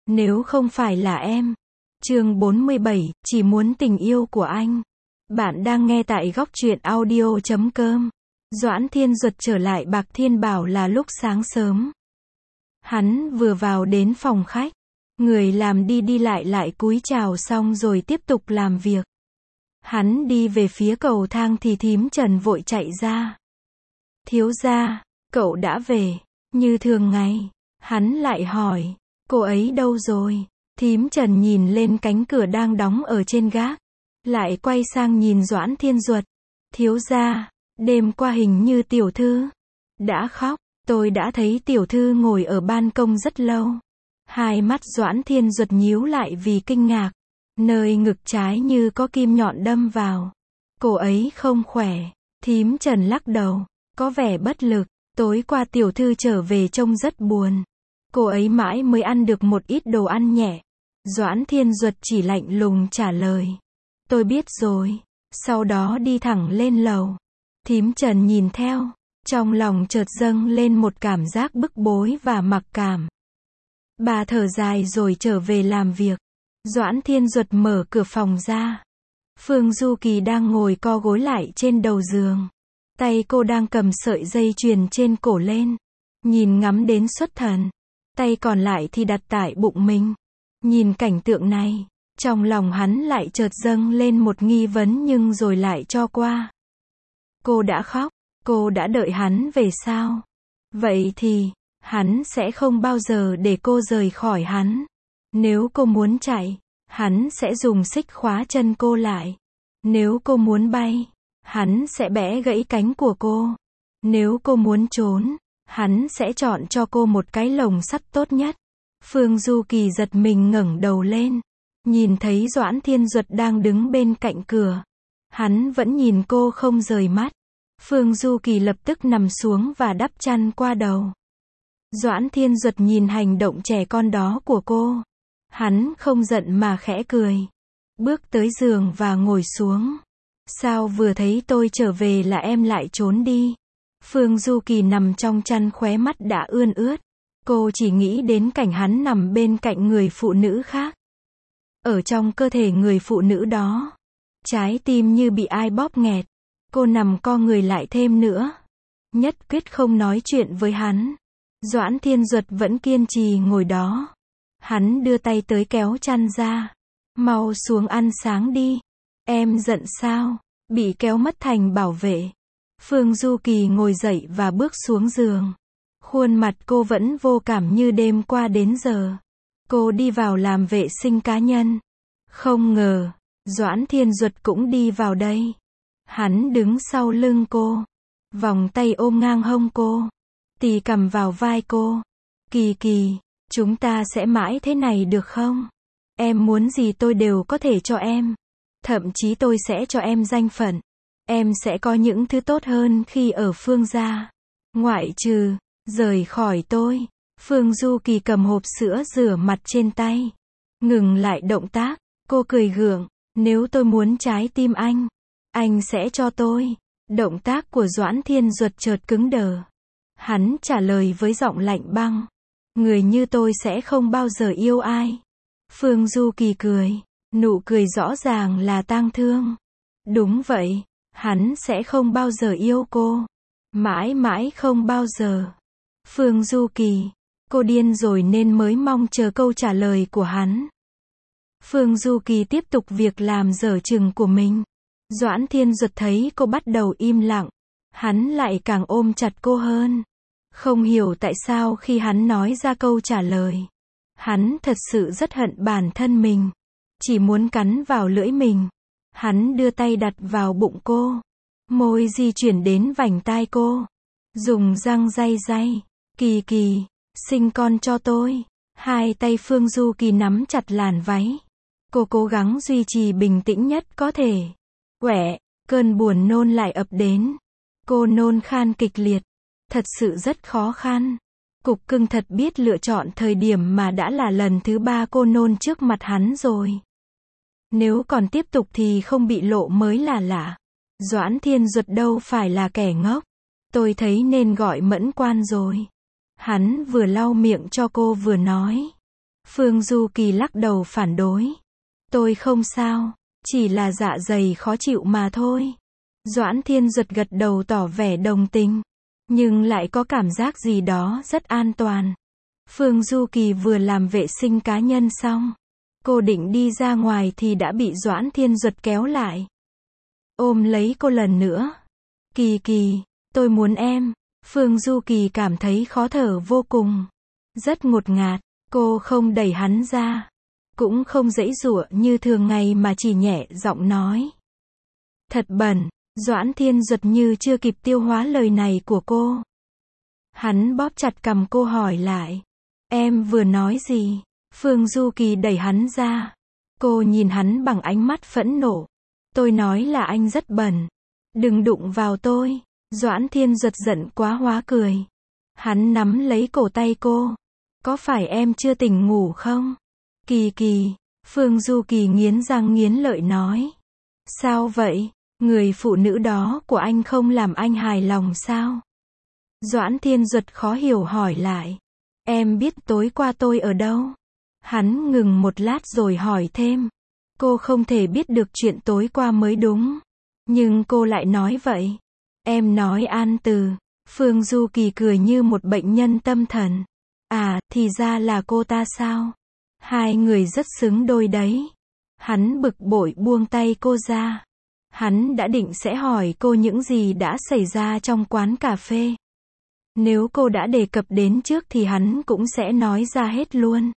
Nếu không phải là em. Chương 47, chỉ muốn tình yêu của anh. Bạn đang nghe tại góc truyện audio.com. Doãn Thiên Duật trở lại Bạc Thiên Bảo là lúc sáng sớm. Hắn vừa vào đến phòng khách. Người làm đi lại cúi chào xong rồi tiếp tục làm việc. Hắn đi về phía cầu thang thì thím Trần vội chạy ra. Thiếu gia, cậu đã về. Như thường ngày, hắn lại hỏi, cô ấy đâu rồi? Thím Trần nhìn lên cánh cửa đang đóng ở trên gác. Lại quay sang nhìn Doãn Thiên Duật. Thiếu gia, đêm qua hình như tiểu thư đã khóc. Tôi đã thấy tiểu thư ngồi ở ban công rất lâu. Hai mắt Doãn Thiên Duật nhíu lại vì kinh ngạc. Nơi ngực trái như có kim nhọn đâm vào. Cô ấy không khỏe. Thím Trần lắc đầu, có vẻ bất lực. Tối qua tiểu thư trở về trông rất buồn. Cô ấy mãi mới ăn được một ít đồ ăn nhẹ. Doãn Thiên Duật chỉ lạnh lùng trả lời. Tôi biết rồi. Sau đó đi thẳng lên lầu. Thím Trần nhìn theo. Trong lòng chợt dâng lên một cảm giác bức bối và mặc cảm. Bà thở dài rồi trở về làm việc. Doãn Thiên Duật mở cửa phòng ra. Phương Du Kỳ đang ngồi co gối lại trên đầu giường. Tay cô đang cầm sợi dây chuyền trên cổ lên. Nhìn ngắm đến xuất thần. Tay còn lại thì đặt tại bụng mình. Nhìn cảnh tượng này, trong lòng hắn lại chợt dâng lên một nghi vấn nhưng rồi lại cho qua. Cô đã khóc, cô đã đợi hắn về sao? Vậy thì, hắn sẽ không bao giờ để cô rời khỏi hắn. Nếu cô muốn chạy, hắn sẽ dùng xích khóa chân cô lại. Nếu cô muốn bay, hắn sẽ bẻ gãy cánh của cô. Nếu cô muốn trốn, hắn sẽ chọn cho cô một cái lồng sắt tốt nhất. Phương Du Kỳ giật mình ngẩng đầu lên. Nhìn thấy Doãn Thiên Duật đang đứng bên cạnh cửa. Hắn vẫn nhìn cô không rời mắt. Phương Du Kỳ lập tức nằm xuống và đắp chăn qua đầu. Doãn Thiên Duật nhìn hành động trẻ con đó của cô. Hắn không giận mà khẽ cười. Bước tới giường và ngồi xuống. Sao vừa thấy tôi trở về là em lại trốn đi? Phương Du Kỳ nằm trong chăn khóe mắt đã ươn ướt. Cô chỉ nghĩ đến cảnh hắn nằm bên cạnh người phụ nữ khác. Ở trong cơ thể người phụ nữ đó. Trái tim như bị ai bóp nghẹt. Cô nằm co người lại thêm nữa. Nhất quyết không nói chuyện với hắn. Doãn Thiên Duật vẫn kiên trì ngồi đó. Hắn đưa tay tới kéo chăn ra. Mau xuống ăn sáng đi. Em giận sao? Bị kéo mất thành bảo vệ. Phương Du Kỳ ngồi dậy và bước xuống giường. Khuôn mặt cô vẫn vô cảm như đêm qua đến giờ. Cô đi vào làm vệ sinh cá nhân. Không ngờ, Doãn Thiên Duật cũng đi vào đây. Hắn đứng sau lưng cô. Vòng tay ôm ngang hông cô. Tì cầm vào vai cô. Kỳ Kỳ, chúng ta sẽ mãi thế này được không? Em muốn gì tôi đều có thể cho em. Thậm chí tôi sẽ cho em danh phận. Em sẽ có những thứ tốt hơn khi ở Phương gia. Ngoại trừ rời khỏi tôi. Phương Du Kỳ cầm hộp sữa rửa mặt trên tay. Ngừng lại động tác. Cô cười gượng. Nếu tôi muốn trái tim anh sẽ cho tôi. Động tác của Doãn Thiên Duật chợt cứng đờ. Hắn trả lời với giọng lạnh băng. Người như tôi sẽ không bao giờ yêu ai. Phương Du Kỳ cười. Nụ cười rõ ràng là tang thương. Đúng vậy. Hắn sẽ không bao giờ yêu cô. Mãi mãi không bao giờ. Phương Du Kỳ. Cô điên rồi nên mới mong chờ câu trả lời của hắn. Phương Du Kỳ tiếp tục việc làm dở chừng của mình. Doãn Thiên Duật thấy cô bắt đầu im lặng. Hắn lại càng ôm chặt cô hơn. Không hiểu tại sao khi hắn nói ra câu trả lời. Hắn thật sự rất hận bản thân mình. Chỉ muốn cắn vào lưỡi mình. Hắn đưa tay đặt vào bụng cô. Môi di chuyển đến vành tai cô. Dùng răng day. Kỳ Kỳ, sinh con cho tôi. Hai tay Phương Du Kỳ nắm chặt làn váy. Cô cố gắng duy trì bình tĩnh nhất có thể. Quẹ, cơn buồn nôn lại ập đến. Cô nôn khan kịch liệt. Thật sự rất khó khăn. Cục cưng thật biết lựa chọn thời điểm mà đã là lần thứ 3 cô nôn trước mặt hắn rồi. Nếu còn tiếp tục thì không bị lộ mới là lạ. Doãn Thiên Duật đâu phải là kẻ ngốc. Tôi thấy nên gọi Mẫn Quan rồi. Hắn vừa lau miệng cho cô vừa nói. Phương Du Kỳ lắc đầu phản đối. Tôi không sao, chỉ là dạ dày khó chịu mà thôi. Doãn Thiên Duật gật đầu tỏ vẻ đồng tình, nhưng lại có cảm giác gì đó rất an toàn. Phương Du Kỳ vừa làm vệ sinh cá nhân xong, cô định đi ra ngoài thì đã bị Doãn Thiên Duật kéo lại. Ôm lấy cô lần nữa. Kỳ Kỳ, tôi muốn em. Phương Du Kỳ cảm thấy khó thở vô cùng. Rất ngột ngạt, cô không đẩy hắn ra. Cũng không giãy giụa như thường ngày mà chỉ nhẹ giọng nói. Thật bẩn. Doãn Thiên Duật như chưa kịp tiêu hóa lời này của cô. Hắn bóp chặt cằm cô hỏi lại. Em vừa nói gì? Phương Du Kỳ đẩy hắn ra. Cô nhìn hắn bằng ánh mắt phẫn nộ. Tôi nói là anh rất bẩn. Đừng đụng vào tôi. Doãn Thiên Duật giận quá hóa cười. Hắn nắm lấy cổ tay cô. Có phải em chưa tỉnh ngủ không? Kỳ Kỳ. Phương Du Kỳ nghiến răng nghiến lợi nói. Sao vậy? Người phụ nữ đó của anh không làm anh hài lòng sao? Doãn Thiên Duật khó hiểu hỏi lại. Em biết tối qua tôi ở đâu? Hắn ngừng một lát rồi hỏi thêm. Cô không thể biết được chuyện tối qua mới đúng. Nhưng cô lại nói vậy. Em nói An Từ. Phương Du Kỳ cười như một bệnh nhân tâm thần. À, thì ra là cô ta sao? Hai người rất xứng đôi đấy. Hắn bực bội buông tay cô ra. Hắn đã định sẽ hỏi cô những gì đã xảy ra trong quán cà phê. Nếu cô đã đề cập đến trước thì hắn cũng sẽ nói ra hết luôn.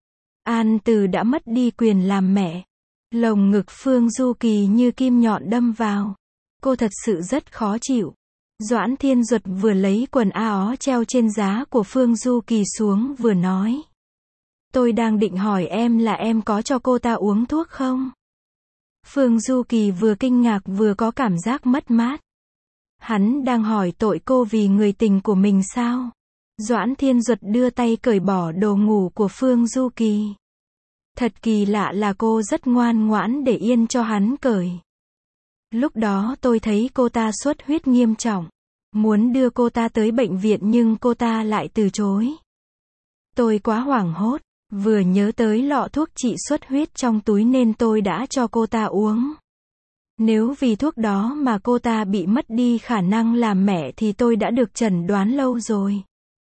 An Từ đã mất đi quyền làm mẹ. Lồng ngực Phương Du Kỳ như kim nhọn đâm vào. Cô thật sự rất khó chịu. Doãn Thiên Duật vừa lấy quần áo treo trên giá của Phương Du Kỳ xuống vừa nói. Tôi đang định hỏi em là em có cho cô ta uống thuốc không? Phương Du Kỳ vừa kinh ngạc vừa có cảm giác mất mát. Hắn đang hỏi tội cô vì người tình của mình sao? Doãn Thiên Duật đưa tay cởi bỏ đồ ngủ của Phương Du Kỳ. Thật kỳ lạ là cô rất ngoan ngoãn để yên cho hắn cởi. Lúc đó tôi thấy cô ta xuất huyết nghiêm trọng. Muốn đưa cô ta tới bệnh viện nhưng cô ta lại từ chối. Tôi quá hoảng hốt. Vừa nhớ tới lọ thuốc trị xuất huyết trong túi nên tôi đã cho cô ta uống. Nếu vì thuốc đó mà cô ta bị mất đi khả năng làm mẹ thì tôi đã được chẩn đoán lâu rồi.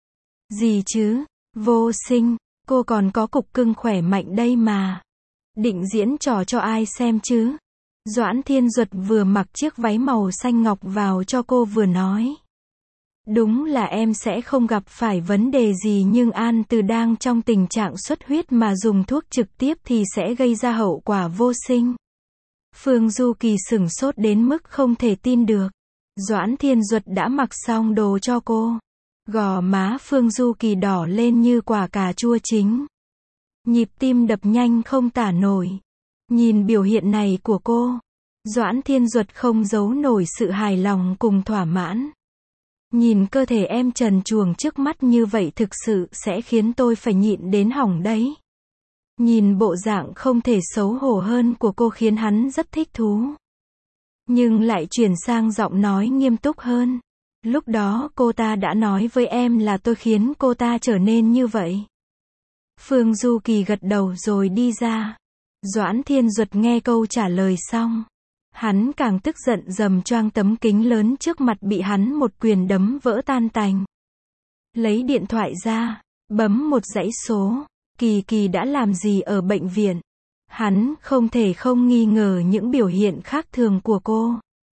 Gì chứ? Vô sinh, cô còn có cục cưng khỏe mạnh đây mà. Định diễn trò cho ai xem chứ? Doãn Thiên Duật vừa mặc chiếc váy màu xanh ngọc vào cho cô vừa nói. Đúng là em sẽ không gặp phải vấn đề gì nhưng An Từ đang trong tình trạng xuất huyết mà dùng thuốc trực tiếp thì sẽ gây ra hậu quả vô sinh. Phương Du Kỳ sửng sốt đến mức không thể tin được. Doãn Thiên Duật đã mặc xong đồ cho cô. Gò má Phương Du Kỳ đỏ lên như quả cà chua chín. Nhịp tim đập nhanh không tả nổi. Nhìn biểu hiện này của cô, Doãn Thiên Duật không giấu nổi sự hài lòng cùng thỏa mãn. Nhìn cơ thể em trần truồng trước mắt như vậy thực sự sẽ khiến tôi phải nhịn đến hỏng đấy. Nhìn bộ dạng không thể xấu hổ hơn của cô khiến hắn rất thích thú. Nhưng lại chuyển sang giọng nói nghiêm túc hơn. Lúc đó cô ta đã nói với em là tôi khiến cô ta trở nên như vậy. Phương Du Kỳ gật đầu rồi đi ra. Doãn Thiên Duật nghe câu trả lời xong. Hắn càng tức giận giầm choang tấm kính lớn trước mặt bị hắn một quyền đấm vỡ tan tành. Lấy điện thoại ra, bấm một dãy số. Kỳ Kỳ đã làm gì ở bệnh viện? Hắn không thể không nghi ngờ những biểu hiện khác thường của cô.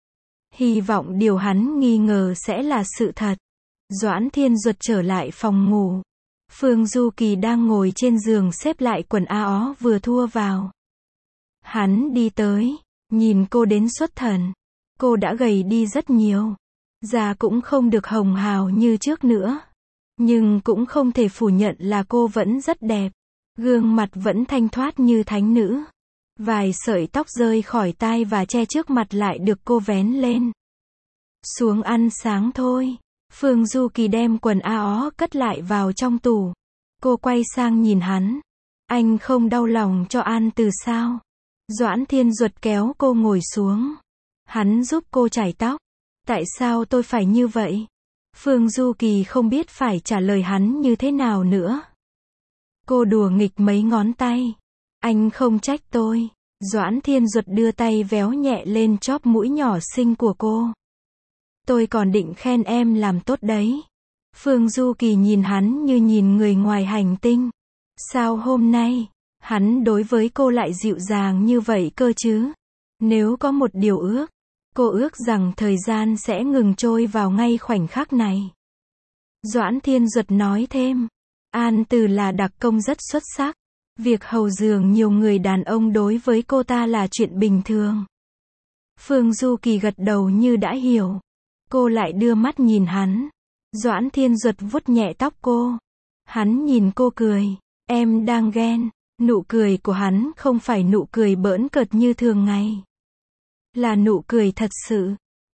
Hy vọng điều hắn nghi ngờ sẽ là sự thật. Doãn Thiên Duật trở lại phòng ngủ. Phương Du Kỳ đang ngồi trên giường xếp lại quần áo vừa thua vào. Hắn đi tới, nhìn cô đến xuất thần. Cô đã gầy đi rất nhiều. Da cũng không được hồng hào như trước nữa. Nhưng cũng không thể phủ nhận là cô vẫn rất đẹp. Gương mặt vẫn thanh thoát như thánh nữ. Vài sợi tóc rơi khỏi tai và che trước mặt lại được cô vén lên. Xuống ăn sáng thôi. Phương Du Kỳ đem quần áo cất lại vào trong tủ. Cô quay sang nhìn hắn. Anh không đau lòng cho An Từ sao? Doãn Thiên Duật kéo cô ngồi xuống. Hắn giúp cô chải tóc. Tại sao tôi phải như vậy? Phương Du Kỳ không biết phải trả lời hắn như thế nào nữa. Cô đùa nghịch mấy ngón tay. Anh không trách tôi. Doãn Thiên Duật đưa tay véo nhẹ lên chóp mũi nhỏ xinh của cô. Tôi còn định khen em làm tốt đấy. Phương Du Kỳ nhìn hắn như nhìn người ngoài hành tinh. Sao hôm nay, hắn đối với cô lại dịu dàng như vậy cơ chứ? Nếu có một điều ước, cô ước rằng thời gian sẽ ngừng trôi vào ngay khoảnh khắc này. Doãn Thiên Duật nói thêm. An Từ là đặc công rất xuất sắc. Việc hầu giường nhiều người đàn ông đối với cô ta là chuyện bình thường. Phương Du Kỳ gật đầu như đã hiểu. Cô lại đưa mắt nhìn hắn. Doãn Thiên Duật vuốt nhẹ tóc cô. Hắn nhìn cô cười. Em đang ghen. Nụ cười của hắn không phải nụ cười bỡn cợt như thường ngày. Là nụ cười thật sự.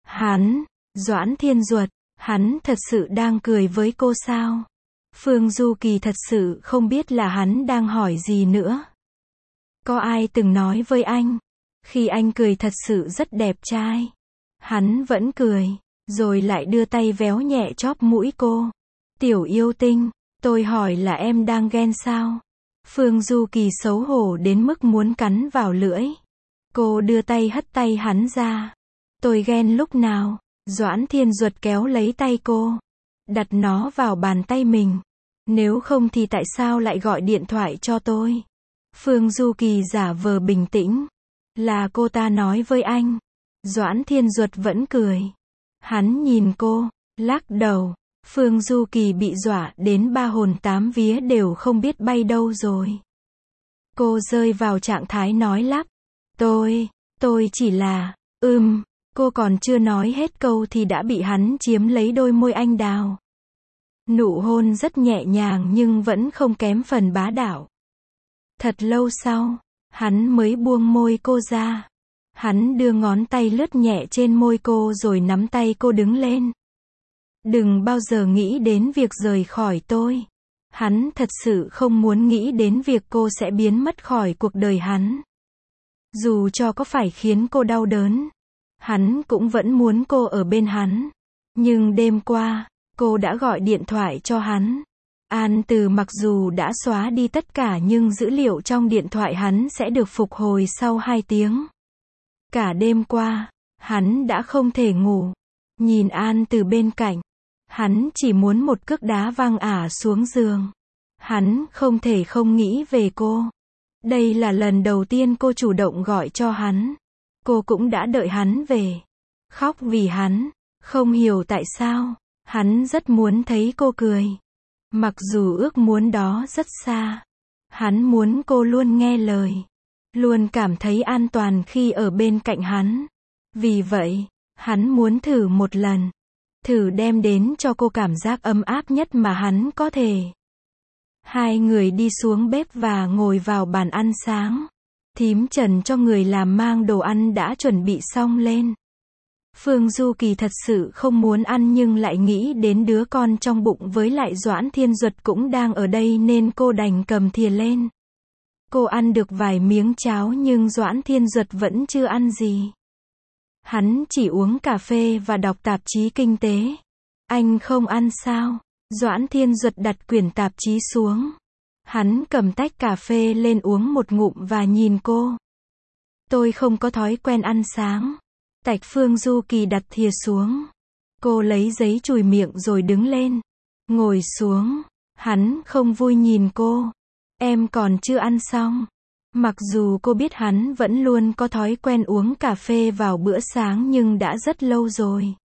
Doãn Thiên Duật, hắn thật sự đang cười với cô sao? Phương Du Kỳ thật sự không biết là hắn đang hỏi gì nữa. Có ai từng nói với anh, khi anh cười thật sự rất đẹp trai. Hắn vẫn cười, rồi lại đưa tay véo nhẹ chóp mũi cô. Tiểu yêu tinh, tôi hỏi là em đang ghen sao? Phương Du Kỳ xấu hổ đến mức muốn cắn vào lưỡi. Cô đưa tay hất tay hắn ra. Tôi ghen lúc nào? Doãn Thiên Duật kéo lấy tay cô, đặt nó vào bàn tay mình. Nếu không thì tại sao lại gọi điện thoại cho tôi? Phương Du Kỳ giả vờ bình tĩnh. Là cô ta nói với anh. Doãn Thiên Duật vẫn cười. Hắn nhìn cô, lắc đầu. Phương Du Kỳ bị dọa đến ba hồn tám vía đều không biết bay đâu rồi. Cô rơi vào trạng thái nói lắp. Tôi chỉ là, cô còn chưa nói hết câu thì đã bị hắn chiếm lấy đôi môi anh đào. Nụ hôn rất nhẹ nhàng nhưng vẫn không kém phần bá đạo. Thật lâu sau, hắn mới buông môi cô ra. Hắn đưa ngón tay lướt nhẹ trên môi cô rồi nắm tay cô đứng lên. Đừng bao giờ nghĩ đến việc rời khỏi tôi. Hắn thật sự không muốn nghĩ đến việc cô sẽ biến mất khỏi cuộc đời hắn. Dù cho có phải khiến cô đau đớn, hắn cũng vẫn muốn cô ở bên hắn. Nhưng đêm qua, cô đã gọi điện thoại cho hắn. An Từ mặc dù đã xóa đi tất cả nhưng dữ liệu trong điện thoại hắn sẽ được phục hồi sau 2 tiếng. Cả đêm qua, hắn đã không thể ngủ. Nhìn An Từ bên cạnh, hắn chỉ muốn một cước đá văng ả xuống giường. Hắn không thể không nghĩ về cô. Đây là lần đầu tiên cô chủ động gọi cho hắn. Cô cũng đã đợi hắn về. Khóc vì hắn. Không hiểu tại sao, hắn rất muốn thấy cô cười. Mặc dù ước muốn đó rất xa. Hắn muốn cô luôn nghe lời. Luôn cảm thấy an toàn khi ở bên cạnh hắn. Vì vậy, hắn muốn thử một lần. Thử đem đến cho cô cảm giác ấm áp nhất mà hắn có thể. Hai người đi xuống bếp và ngồi vào bàn ăn sáng. Thím Trần cho người làm mang đồ ăn đã chuẩn bị xong lên. Phương Du Kỳ thật sự không muốn ăn nhưng lại nghĩ đến đứa con trong bụng với lại Doãn Thiên Duật cũng đang ở đây nên cô đành cầm thìa lên. Cô ăn được vài miếng cháo nhưng Doãn Thiên Duật vẫn chưa ăn gì. Hắn chỉ uống cà phê và đọc tạp chí kinh tế. Anh không ăn sao? Doãn Thiên Duật đặt quyển tạp chí xuống. Hắn cầm tách cà phê lên uống một ngụm và nhìn cô. Tôi không có thói quen ăn sáng. Tạch Phương Du Kỳ đặt thìa xuống. Cô lấy giấy chùi miệng rồi đứng lên. Ngồi xuống. Hắn không vui nhìn cô. Em còn chưa ăn xong. Mặc dù cô biết hắn vẫn luôn có thói quen uống cà phê vào bữa sáng nhưng đã rất lâu rồi.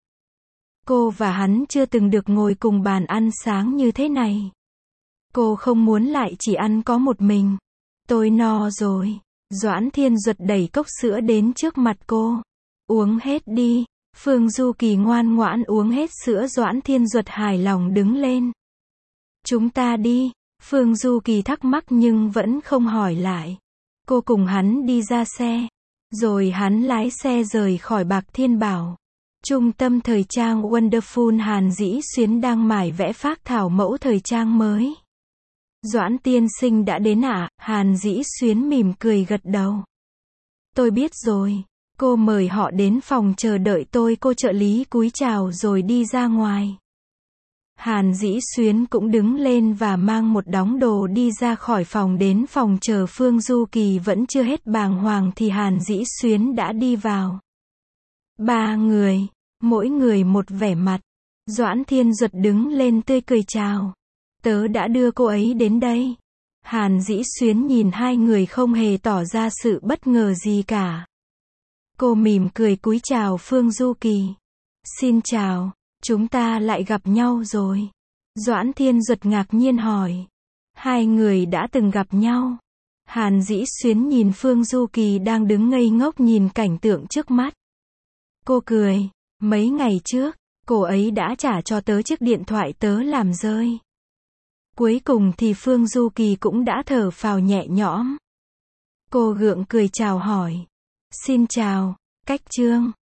Cô và hắn chưa từng được ngồi cùng bàn ăn sáng như thế này. Cô không muốn lại chỉ ăn có một mình. Tôi no rồi. Doãn Thiên Duật đẩy cốc sữa đến trước mặt cô. Uống hết đi. Phương Du Kỳ ngoan ngoãn uống hết sữa. Doãn Thiên Duật hài lòng đứng lên. Chúng ta đi. Phương Du Kỳ thắc mắc nhưng vẫn không hỏi lại. Cô cùng hắn đi ra xe. Rồi hắn lái xe rời khỏi Bạc Thiên Bảo. Trung tâm thời trang Wonderful Hàn Dĩ Xuyến đang mải vẽ phác thảo mẫu thời trang mới. Doãn tiên sinh đã đến ạ? Hàn Dĩ Xuyến mỉm cười gật đầu. Tôi biết rồi. Cô mời họ đến phòng chờ đợi tôi. Cô trợ lý cúi chào rồi đi ra ngoài. Hàn Dĩ Xuyến cũng đứng lên và mang một đống đồ đi ra khỏi phòng, đến phòng chờ Phương Du Kỳ vẫn chưa hết bàng hoàng thì Hàn Dĩ Xuyến đã đi vào. Ba người, mỗi người một vẻ mặt. Doãn Thiên Duật đứng lên tươi cười chào. Tớ đã đưa cô ấy đến đây. Hàn Dĩ Xuyến nhìn hai người không hề tỏ ra sự bất ngờ gì cả. Cô mỉm cười cúi chào Phương Du Kỳ. Xin chào, chúng ta lại gặp nhau rồi. Doãn Thiên Duật ngạc nhiên hỏi. Hai người đã từng gặp nhau. Hàn Dĩ Xuyến nhìn Phương Du Kỳ đang đứng ngây ngốc nhìn cảnh tượng trước mắt. Cô cười. Mấy ngày trước, cô ấy đã trả cho tớ chiếc điện thoại tớ làm rơi. Cuối cùng thì Phương Du Kỳ cũng đã thở phào nhẹ nhõm. Cô gượng cười chào hỏi. Xin chào, Cách Trương.